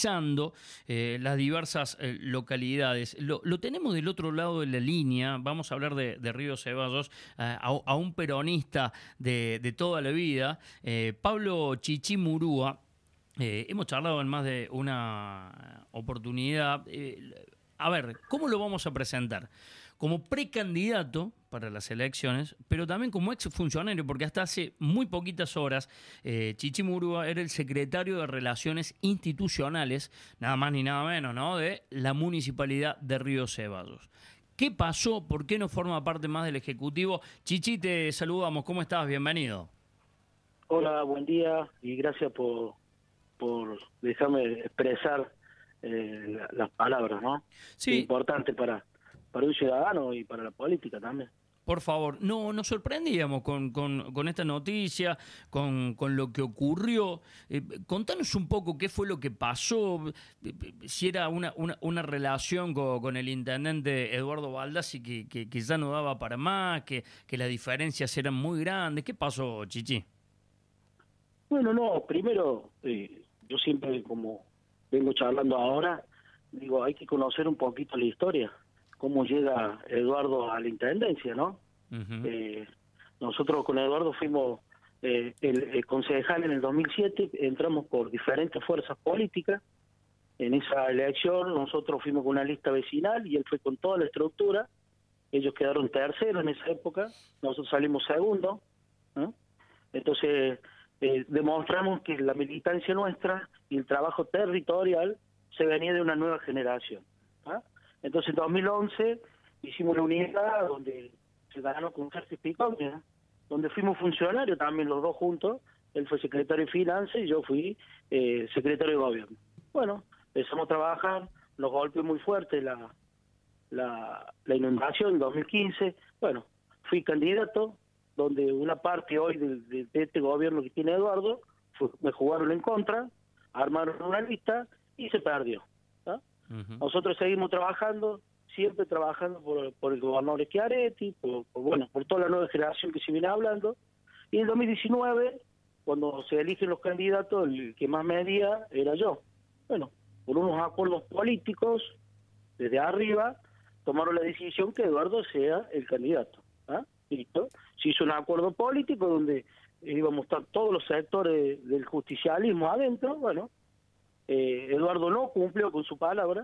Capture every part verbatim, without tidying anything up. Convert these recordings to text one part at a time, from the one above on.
Eh, las diversas eh, localidades. Lo, lo tenemos del otro lado de la línea, vamos a hablar de, de Río Ceballos, eh, a, a un peronista de, de toda la vida, eh, Pablo Chichi Murúa. Eh, hemos charlado en más de una oportunidad. Eh, a ver, ¿cómo lo vamos a presentar? Como precandidato para las elecciones, pero también como exfuncionario, porque hasta hace muy poquitas horas eh, Chichi Murúa era el secretario de Relaciones Institucionales, nada más ni nada menos, ¿no?, de la Municipalidad de Río Ceballos. ¿Qué pasó? ¿Por qué no forma parte más del Ejecutivo? Chichi, te saludamos. ¿Cómo estás? Bienvenido. Hola, buen día y gracias por, por dejarme expresar eh, la, las palabras, ¿no? Sí. Es importante para, para un ciudadano y para la política también. Por favor, no nos sorprendíamos con, con, con esta noticia, con, con lo que ocurrió. Eh, contanos un poco qué fue lo que pasó, si era una, una, una relación con, con el intendente Eduardo Baldassi que, que, que ya no daba para más, que, que las diferencias eran muy grandes. ¿Qué pasó, Chichi? Bueno, no, primero, eh, yo siempre, como vengo charlando ahora, digo, hay que conocer un poquito la historia, cómo llega Eduardo a la intendencia, ¿no? Uh-huh. eh, nosotros con Eduardo fuimos eh, el, el concejal en el dos mil siete, entramos por diferentes fuerzas políticas. En esa elección nosotros fuimos con una lista vecinal y él fue con toda la estructura. Ellos quedaron terceros en esa época, nosotros salimos segundo, ¿no? Entonces eh, demostramos que la militancia nuestra y el trabajo territorial se venía de una nueva generación, ¿ah? Entonces en dos mil once hicimos una unidad donde se ganó con Sergio Picón, donde fuimos funcionarios también los dos juntos. Él fue secretario de Finanzas y yo fui eh, secretario de Gobierno. Bueno, empezamos a trabajar, nos golpeó muy fuerte la, la, la inundación en dos mil quince. Bueno, fui candidato, donde una parte hoy de, de, de este gobierno que tiene Eduardo, fue, me jugaron en contra, armaron una lista y se perdió, ¿no? Uh-huh. Nosotros seguimos trabajando, siempre trabajando por, por el gobernador Schiaretti, por, por, bueno, por toda la nueva generación que se viene hablando. Y en dos mil diecinueve, cuando se eligen los candidatos, el que más medía era yo. Bueno, por unos acuerdos políticos, desde arriba, tomaron la decisión que Eduardo sea el candidato, ¿ah? Listo. Se hizo un acuerdo político donde íbamos a estar todos los sectores del justicialismo adentro. Bueno, eh, Eduardo no cumplió con su palabra.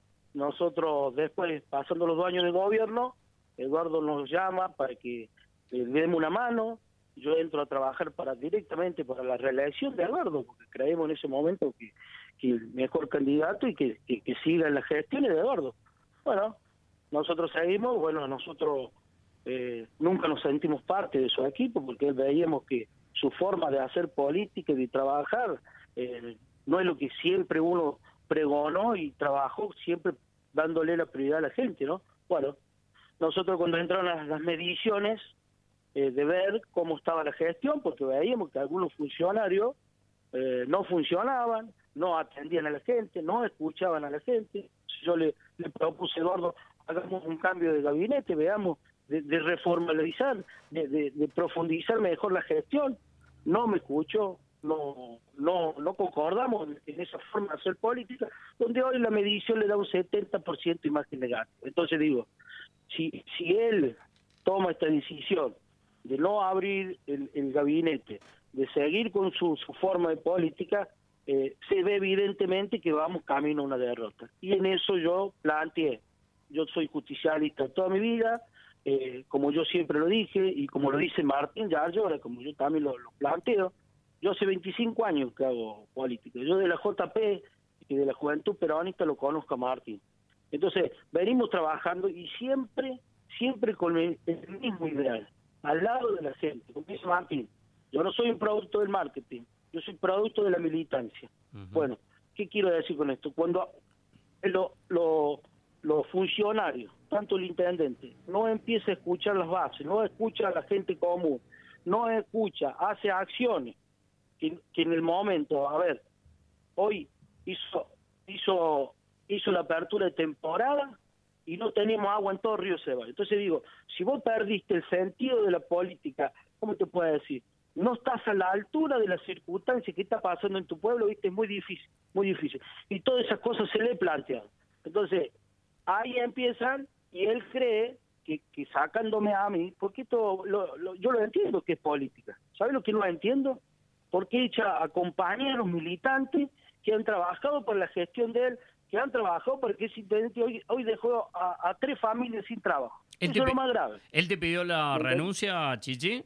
Nosotros después, pasando los dos años de gobierno, Eduardo nos llama para que le demos una mano. Yo entro a trabajar para directamente para la reelección de Eduardo, porque creemos en ese momento que, que el mejor candidato y que, que, que siga en las gestiones de Eduardo. Bueno, nosotros seguimos, bueno, nosotros eh, nunca nos sentimos parte de su equipo, porque veíamos que su forma de hacer política y de trabajar eh, no es lo que siempre uno pregonó y trabajó, siempre dándole la prioridad a la gente, ¿no? Bueno, nosotros cuando entraron las, las mediciones eh, de ver cómo estaba la gestión, porque veíamos que algunos funcionarios eh, no funcionaban, no atendían a la gente, no escuchaban a la gente. Yo le, le propuse a Eduardo, hagamos un cambio de gabinete, veamos, de, de reformalizar, de, de, de profundizar mejor la gestión. No me escuchó, no no no concordamos en esa forma de hacer política, donde hoy la medición le da un setenta por ciento imagen negativa. Entonces digo, si si él toma esta decisión de no abrir el, el gabinete, de seguir con su, su forma de política, eh, se ve evidentemente que vamos camino a una derrota. Y en eso yo planteé, yo soy justicialista toda mi vida, eh, como yo siempre lo dije, y como lo dice Martín Yarlora, como yo también lo, lo planteo. Yo hace veinticinco años que hago política. Yo de la J P y de la Juventud Peronista lo conozco a Martín. Entonces, venimos trabajando y siempre, siempre con el, el mismo ideal, al lado de la gente. Como dice Martín, yo no soy un producto del marketing, yo soy producto de la militancia. Uh-huh. Bueno, ¿qué quiero decir con esto? Cuando los lo, lo funcionarios, tanto el intendente, no empieza a escuchar las bases, no escucha a la gente común, no escucha, hace acciones, Que, que en el momento, a ver, hoy hizo hizo hizo la apertura de temporada y no tenemos agua en todo Río Ceballos. Entonces digo, si vos perdiste el sentido de la política, ¿cómo te puedo decir? No estás a la altura de las circunstancias que está pasando en tu pueblo, ¿viste? Es muy difícil. muy difícil. Y todas esas cosas se le plantean. Entonces, ahí empiezan y él cree que, que sacándome a mí, porque esto lo, lo, yo lo entiendo que es política. ¿Sabe lo que no entiendo? Porque echa a compañeros militantes que han trabajado por la gestión de él, que han trabajado porque ese intendente hoy, hoy dejó a, a tres familias sin trabajo. Eso es lo más grave. ¿Él te pidió la ¿Entonces? renuncia, Chichi?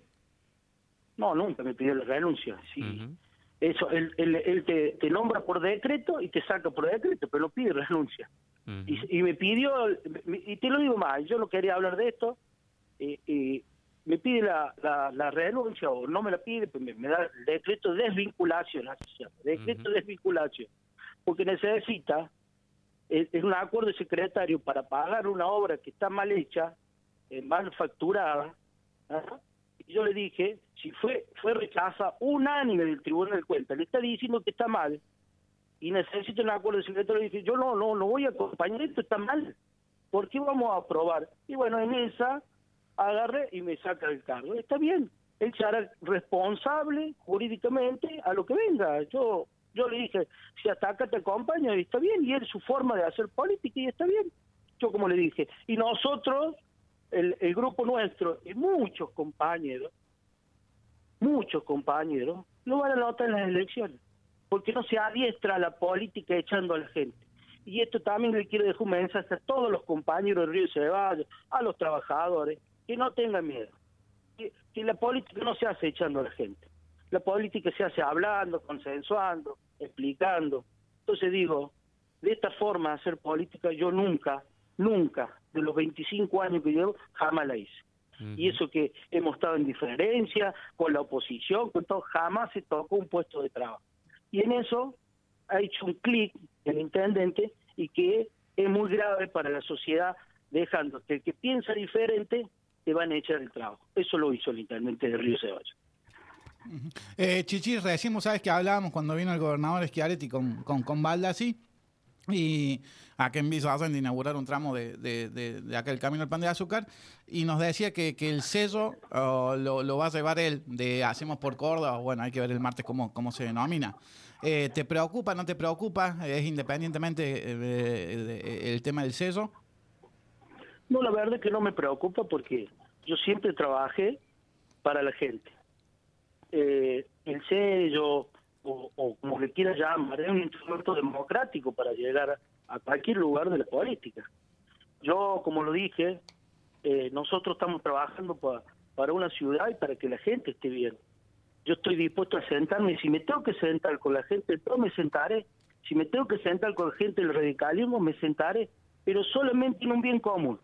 No, nunca me pidió la renuncia. Sí. Uh-huh. Eso, él, él, él te, te nombra por decreto y te saca por decreto, pero no pide renuncia. Uh-huh. y, y me pidió, y te lo digo más, yo no quería hablar de esto, y, y me pide la, la, la renuncia o no me la pide, pues me, me da el decreto de desvinculación, así se llama, decreto uh-huh. de desvinculación, porque necesita, es, es un acuerdo secretario para pagar una obra que está mal hecha, eh, mal facturada, ¿ah? Y yo le dije, si fue fue rechazada unánime del Tribunal de Cuentas, le está diciendo que está mal, y necesito un acuerdo secretario, le dije, yo no, no, no voy a acompañar, esto está mal, ¿por qué vamos a aprobar? Y bueno, en esa agarré y me saca del cargo. Está bien, él se hará responsable jurídicamente a lo que venga. Yo yo le dije, si hasta acá te acompaño, y está bien, y es su forma de hacer política, y está bien. Yo como le dije, y nosotros, el, el grupo nuestro, y muchos compañeros, muchos compañeros, lo van a notar en las elecciones, porque no se adiestra a la política echando a la gente. Y esto también le quiero dejar un mensaje a todos los compañeros de Río Ceballos, a los trabajadores, que no tengan miedo. Que, que la política no se hace echando a la gente. La política se hace hablando, consensuando, explicando. Entonces digo, de esta forma de hacer política yo nunca, nunca, de los veinticinco años que llevo, jamás la hice. Uh-huh. Y eso que hemos estado en diferencia con la oposición, con todo, jamás se tocó un puesto de trabajo. Y en eso ha hecho un clic el intendente y que es muy grave para la sociedad, dejando que el que piensa diferente te van a echar el trabajo. Eso lo hizo el intendente de Río Ceballos. Uh-huh. Eh, Chichi, recién vos sabes que hablábamos cuando vino el gobernador Schiaretti con, con, con Baldassi, y acá en Viso hacen de inaugurar un tramo de, de, de, de aquel camino al pan de azúcar, y nos decía que, que el sello uh, lo, lo va a llevar él, de Hacemos por Córdoba. Bueno, hay que ver el martes cómo, cómo se denomina. Eh, ¿Te preocupa, no te preocupa? ¿Es independientemente eh, eh, el tema del sello? No, la verdad es que no me preocupa porque yo siempre trabajé para la gente. Eh, el sello, o, o como le quieras llamar, es un instrumento democrático para llegar a, a cualquier lugar de la política. Yo, como lo dije, eh, nosotros estamos trabajando pa, para una ciudad y para que la gente esté bien. Yo estoy dispuesto a sentarme, y si me tengo que sentar con la gente del P R O, me sentaré. Si me tengo que sentar con la gente del radicalismo, me sentaré, pero solamente en un bien común,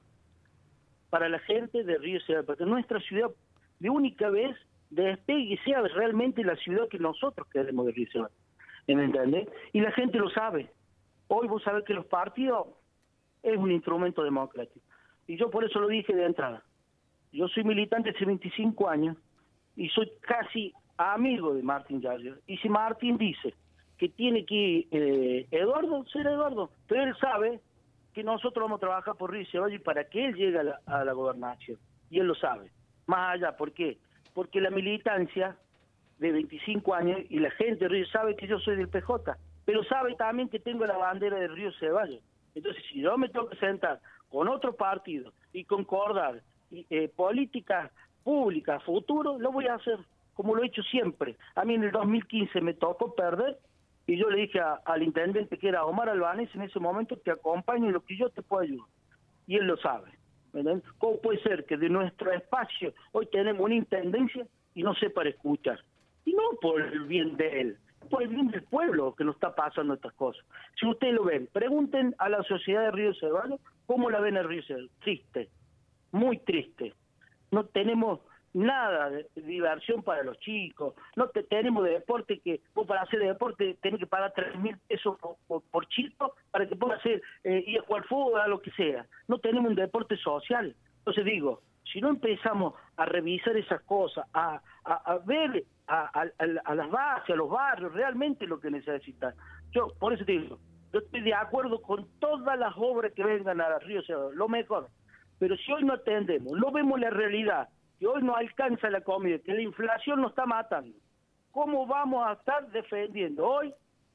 para la gente de Río Ceballos, para que nuestra ciudad de única vez despegue y sea realmente la ciudad que nosotros queremos de Río Ceballos, ¿me entendés? Y la gente lo sabe. Hoy vos sabés que los partidos es un instrumento democrático. Y yo por eso lo dije de entrada. Yo soy militante hace veinticinco años y soy casi amigo de Martín Yarger. Y si Martín dice que tiene que ir eh, Eduardo, será Eduardo. Pero él sabe que nosotros vamos a trabajar por Río Ceballos para que él llegue a la, a la gobernación. Y él lo sabe. Más allá, ¿por qué? Porque la militancia de veinticinco años y la gente de Río sabe que yo soy del P J, pero sabe también que tengo la bandera de Río Ceballos. Entonces, si yo me tengo que sentar con otro partido y concordar eh, políticas públicas, futuro, lo voy a hacer, como lo he hecho siempre. A mí en el dos mil quince me tocó perder, y yo le dije a, al intendente, que era Omar Albanés, en ese momento, te acompaño en lo que yo te puedo ayudar. Y él lo sabe. ¿Verdad? ¿Cómo puede ser que de nuestro espacio hoy tenemos una intendencia y no sepa escuchar? Y no por el bien de él, por el bien del pueblo que nos está pasando estas cosas. Si ustedes lo ven, pregunten a la sociedad de Río Ceballos cómo la ven en Río Ceballos. Triste, muy triste. No tenemos nada de diversión para los chicos, no te, tenemos de deporte que vos para hacer deporte tenés que pagar tres mil pesos por, por, por chico para que puedas hacer, eh, ir a jugar fútbol, a lo que sea. No tenemos un deporte social. Entonces digo, si no empezamos a revisar esas cosas, a, a, a ver a, a, a las bases, a los barrios, realmente lo que necesitan. Yo, por eso te digo, yo estoy de acuerdo con todas las obras que vengan a Río Ceballos, lo mejor. Pero si hoy no atendemos, no vemos la realidad, que hoy no alcanza la comida, que la inflación nos está matando, ¿cómo vamos a estar defendiendo hoy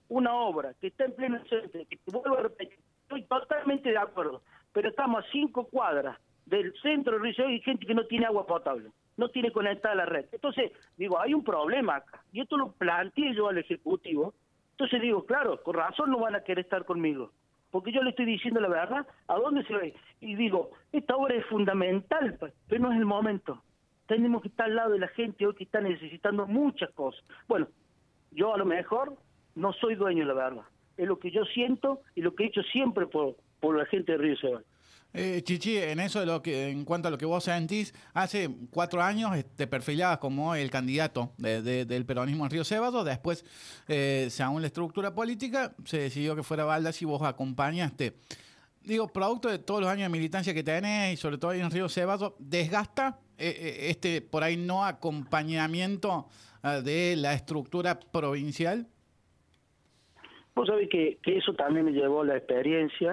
una obra que está en pleno centro, que te vuelvo a repetir, estoy totalmente de acuerdo, pero estamos a cinco cuadras del centro de Río Ceballos y hay gente que no tiene agua potable, no tiene conectada la red. Entonces, digo, hay un problema acá, y esto lo planteé yo al Ejecutivo. Entonces digo, claro, con razón no van a querer estar conmigo, porque yo le estoy diciendo la verdad, ¿a dónde se ve? Y digo, esta obra es fundamental, pero no es el momento. Tenemos que estar al lado de la gente hoy que está necesitando muchas cosas. Bueno, yo a lo mejor no soy dueño de la verdad. Es lo que yo siento y lo que he hecho siempre por, por la gente de Río Ceballos. Eh, Chichi, en eso de lo que, en cuanto a lo que vos sentís, hace cuatro años te perfilabas como el candidato de, de, del peronismo en Río Ceballos, después, eh, según la estructura política, se decidió que fuera Baldas y vos acompañaste. Digo, producto de todos los años de militancia que tenés y sobre todo ahí en Río Ceballos, ¿desgasta eh, este por ahí no acompañamiento eh, de la estructura provincial? Vos sabés que, que eso también me llevó a la experiencia.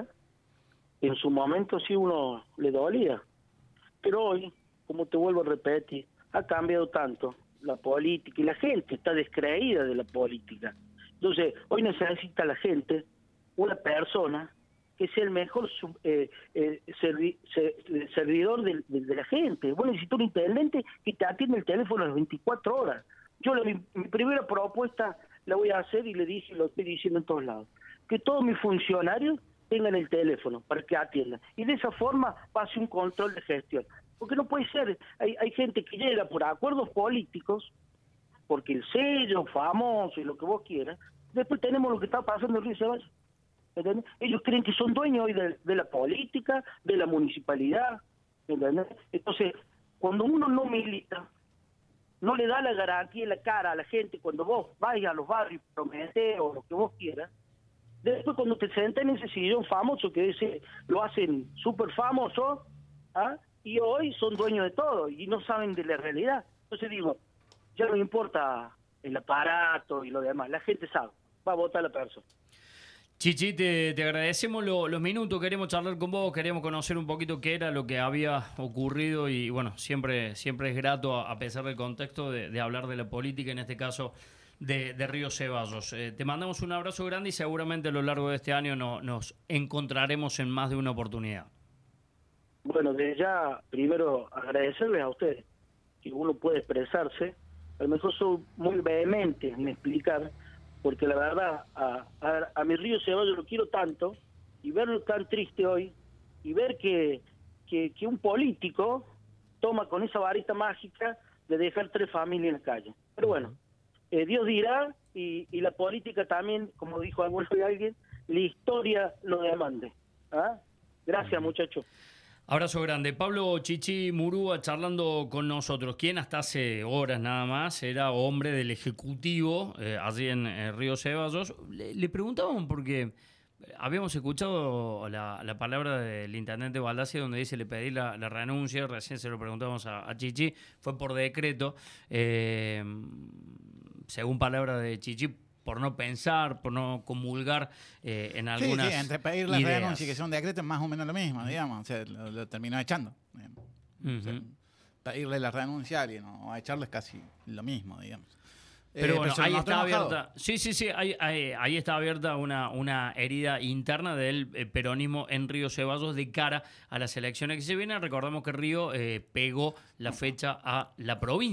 En su momento sí uno le dolía, pero hoy, como te vuelvo a repetir, ha cambiado tanto la política y la gente está descreída de la política. Entonces, hoy necesita la gente una persona que sea el mejor eh, eh, servi ser, servidor de, de, de la gente. Vos necesitas un intendente que te atienda el teléfono a las veinticuatro horas. Yo la, mi, mi primera propuesta la voy a hacer y le dije, lo estoy diciendo en todos lados, que todos mis funcionarios tengan el teléfono para que atiendan. Y de esa forma pase un control de gestión. Porque no puede ser, hay, hay gente que llega por acuerdos políticos, porque el sello famoso y lo que vos quieras, después tenemos lo que está pasando en Río Ceballos. ¿Entendés? Ellos creen que son dueños hoy de, de la política, de la municipalidad. ¿Entendés? Entonces, cuando uno no milita, no le da la garantía en la cara a la gente cuando vos vayas a los barrios, prometés o lo que vos quieras. Después cuando te sentas en ese sillón famoso que ese lo hacen súper famoso, ¿ah? Y hoy son dueños de todo y no saben de la realidad. Entonces digo, ya no importa el aparato y lo demás, la gente sabe, va a votar la persona. Chichi, te, te agradecemos lo, los minutos, queremos charlar con vos, queremos conocer un poquito qué era lo que había ocurrido y bueno, siempre, siempre es grato, a, a pesar del contexto, de, de hablar de la política, en este caso de, de Río Ceballos. Eh, te mandamos un abrazo grande y seguramente a lo largo de este año no, nos encontraremos en más de una oportunidad. Bueno, desde ya, primero agradecerles a ustedes, que uno puede expresarse, a lo mejor soy muy vehemente en explicar, porque la verdad, a, a, a mi Río Ceballos lo quiero tanto, y verlo tan triste hoy, y ver que, que, que un político toma con esa varita mágica de dejar tres familias en la calle. Pero bueno, eh, Dios dirá, y, y la política también, como dijo alguno de alguien, la historia lo demande. ¿Ah? Gracias, muchachos. Abrazo grande. Pablo Chichi Murúa charlando con nosotros, quien hasta hace horas nada más era hombre del Ejecutivo eh, allí en eh, Río Ceballos. Le, le preguntábamos porque habíamos escuchado la, la palabra del intendente Baldassi donde dice le pedí la, la renuncia, recién se lo preguntamos a, a Chichi, fue por decreto, eh, según palabra de Chichi, por no pensar, por no comulgar eh, en algunas Sí, sí, entre pedir la ideas. renuncia y que sea un decreto es más o menos lo mismo, digamos. O sea, lo, lo terminó echando. Uh-huh. O sea, pedirle la renuncia a alguien o a echarle es casi lo mismo, digamos. Pero eh, bueno, pero ahí está enojado. abierta. Sí, sí, sí, ahí, ahí, ahí está abierta una, una herida interna del eh, peronismo en Río Ceballos de cara a las elecciones que se vienen. Recordamos que Río eh, pegó la fecha a la provincia.